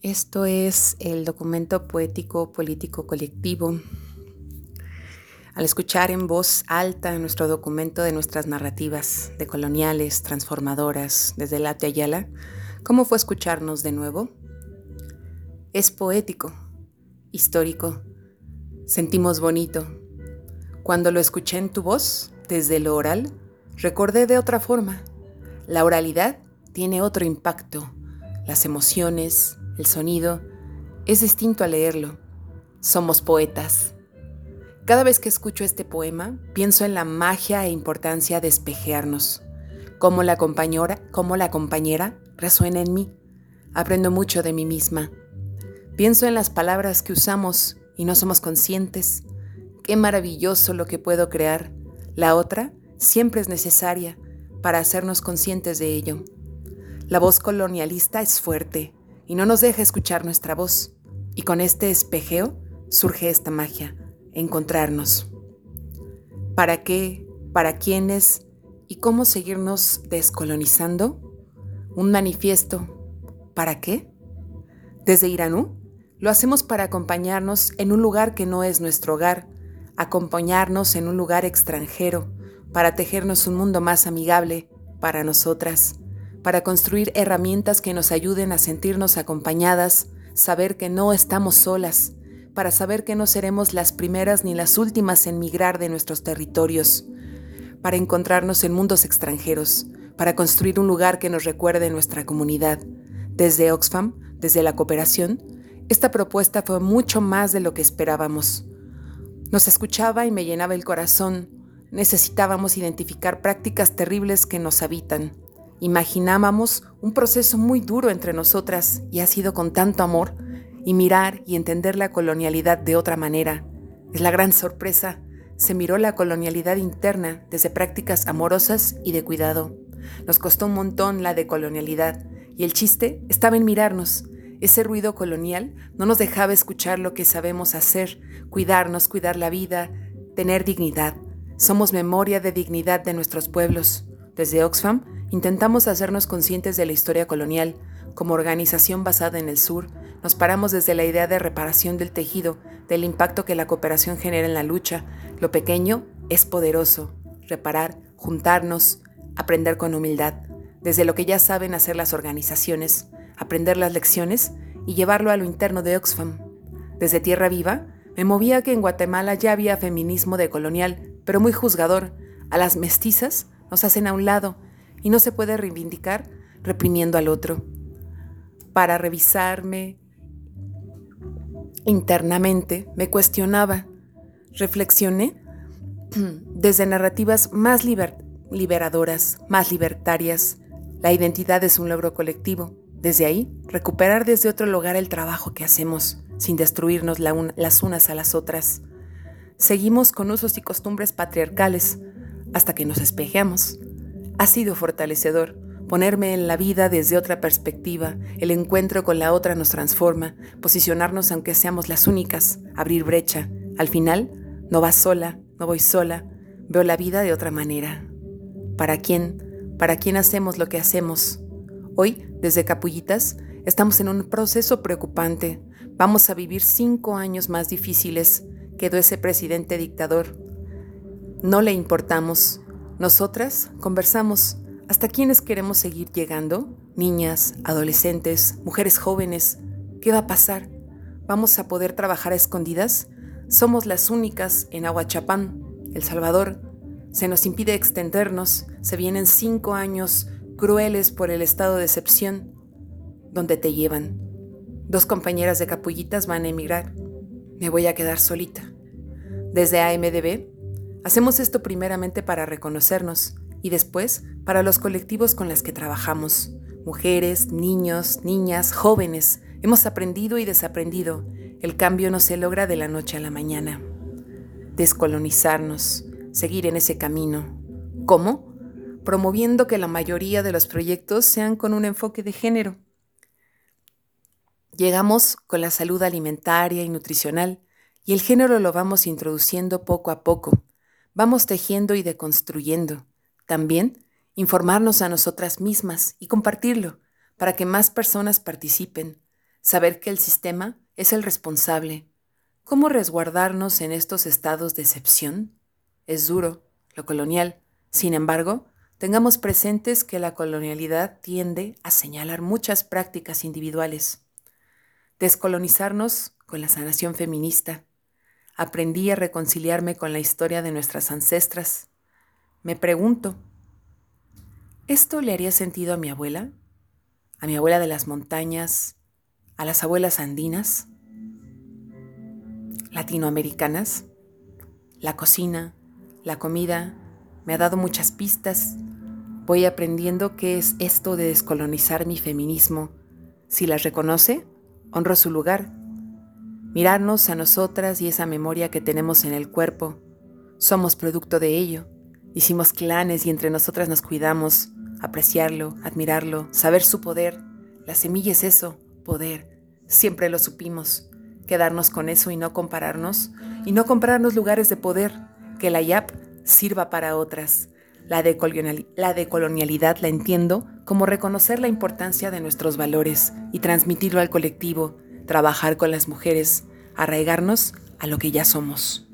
Esto es el documento poético político colectivo. Al escuchar en voz alta nuestro documento de nuestras narrativas decoloniales, transformadoras, desde la Ayala, ¿cómo fue escucharnos de nuevo? Es poético, histórico, sentimos bonito. Cuando lo escuché en tu voz, desde lo oral, recordé de otra forma. La oralidad tiene otro impacto. Las emociones, el sonido, es distinto a leerlo. Somos poetas. Cada vez que escucho este poema, pienso en la magia e importancia de espejearnos. Cómo la compañera resuena en mí. Aprendo mucho de mí misma. Pienso en las palabras que usamos y no somos conscientes. Qué maravilloso lo que puedo crear. La otra siempre es necesaria para hacernos conscientes de ello. La voz colonialista es fuerte y no nos deja escuchar nuestra voz. Y con este espejeo surge esta magia, encontrarnos. ¿Para qué? ¿Para quiénes? ¿Y cómo seguirnos descolonizando? Un manifiesto. ¿Para qué? Desde Iranú, lo hacemos para acompañarnos en un lugar que no es nuestro hogar, acompañarnos en un lugar extranjero, para tejernos un mundo más amigable para nosotras, para construir herramientas que nos ayuden a sentirnos acompañadas, saber que no estamos solas, para saber que no seremos las primeras ni las últimas en migrar de nuestros territorios, para encontrarnos en mundos extranjeros, para construir un lugar que nos recuerde nuestra comunidad. Desde Oxfam, desde la cooperación, esta propuesta fue mucho más de lo que esperábamos. Nos escuchaba y me llenaba el corazón. Necesitábamos identificar prácticas terribles que nos habitan. Imaginábamos un proceso muy duro entre nosotras y ha sido con tanto amor, y mirar y entender la colonialidad de otra manera. Es la gran sorpresa. Se miró la colonialidad interna desde prácticas amorosas y de cuidado. Nos costó un montón la decolonialidad y el chiste estaba en mirarnos. Ese ruido colonial no nos dejaba escuchar lo que sabemos hacer, cuidarnos, cuidar la vida, tener dignidad. Somos memoria de dignidad de nuestros pueblos. Desde Oxfam intentamos hacernos conscientes de la historia colonial. Como organización basada en el sur, nos paramos desde la idea de reparación del tejido, del impacto que la cooperación genera en la lucha. Lo pequeño es poderoso. Reparar, juntarnos, aprender con humildad. Desde lo que ya saben hacer las organizaciones, aprender las lecciones y llevarlo a lo interno de Oxfam. Desde Tierra Viva, me movía que en Guatemala ya había feminismo decolonial, pero muy juzgador. A las mestizas nos hacen a un lado y no se puede reivindicar reprimiendo al otro. Para revisarme internamente, me cuestionaba, reflexioné desde narrativas más liberadoras, más libertarias. La identidad es un logro colectivo. Desde ahí, recuperar desde otro lugar el trabajo que hacemos, sin destruirnos las unas a las otras. Seguimos con usos y costumbres patriarcales hasta que nos espejeamos. Ha sido fortalecedor. Ponerme en la vida desde otra perspectiva, el encuentro con la otra nos transforma, posicionarnos aunque seamos las únicas, abrir brecha. Al final, no vas sola, no voy sola, veo la vida de otra manera. ¿Para quién? ¿Para quién hacemos lo que hacemos? Hoy, desde Capullitas, estamos en un proceso preocupante. Vamos a vivir 5 años más difíciles. Quedó ese presidente dictador. No le importamos. Nosotras conversamos. ¿Hasta quiénes queremos seguir llegando? Niñas, adolescentes, mujeres jóvenes. ¿Qué va a pasar? ¿Vamos a poder trabajar a escondidas? Somos las únicas en Ahuachapán, El Salvador. Se nos impide extendernos. Se vienen 5 años crueles por el estado de excepción. ¿Dónde te llevan? 2 compañeras de Capullitas van a emigrar. Me voy a quedar solita. Desde AMDB, hacemos esto primeramente para reconocernos y después para los colectivos con los que trabajamos. Mujeres, niños, niñas, jóvenes. Hemos aprendido y desaprendido. El cambio no se logra de la noche a la mañana. Descolonizarnos, seguir en ese camino. ¿Cómo? Promoviendo que la mayoría de los proyectos sean con un enfoque de género. Llegamos con la salud alimentaria y nutricional y el género lo vamos introduciendo poco a poco. Vamos tejiendo y deconstruyendo. También informarnos a nosotras mismas y compartirlo para que más personas participen. Saber que el sistema es el responsable. ¿Cómo resguardarnos en estos estados de excepción? Es duro, lo colonial. Sin embargo, tengamos presentes que la colonialidad tiende a señalar muchas prácticas individuales. Descolonizarnos con la sanación feminista. Aprendí a reconciliarme con la historia de nuestras ancestras. Me pregunto, ¿esto le haría sentido a mi abuela? ¿A mi abuela de las montañas? ¿A las abuelas andinas? ¿Latinoamericanas? La cocina, la comida, me ha dado muchas pistas. Voy aprendiendo qué es esto de descolonizar mi feminismo. Si las reconoce, honro su lugar. Mirarnos a nosotras y esa memoria que tenemos en el cuerpo. Somos producto de ello. Hicimos clanes y entre nosotras nos cuidamos. Apreciarlo, admirarlo, saber su poder. La semilla es eso, poder. Siempre lo supimos. Quedarnos con eso y no compararnos lugares de poder. Que la YAP sirva para otras. La decolonialidad la entiendo como reconocer la importancia de nuestros valores y transmitirlo al colectivo, trabajar con las mujeres, arraigarnos a lo que ya somos.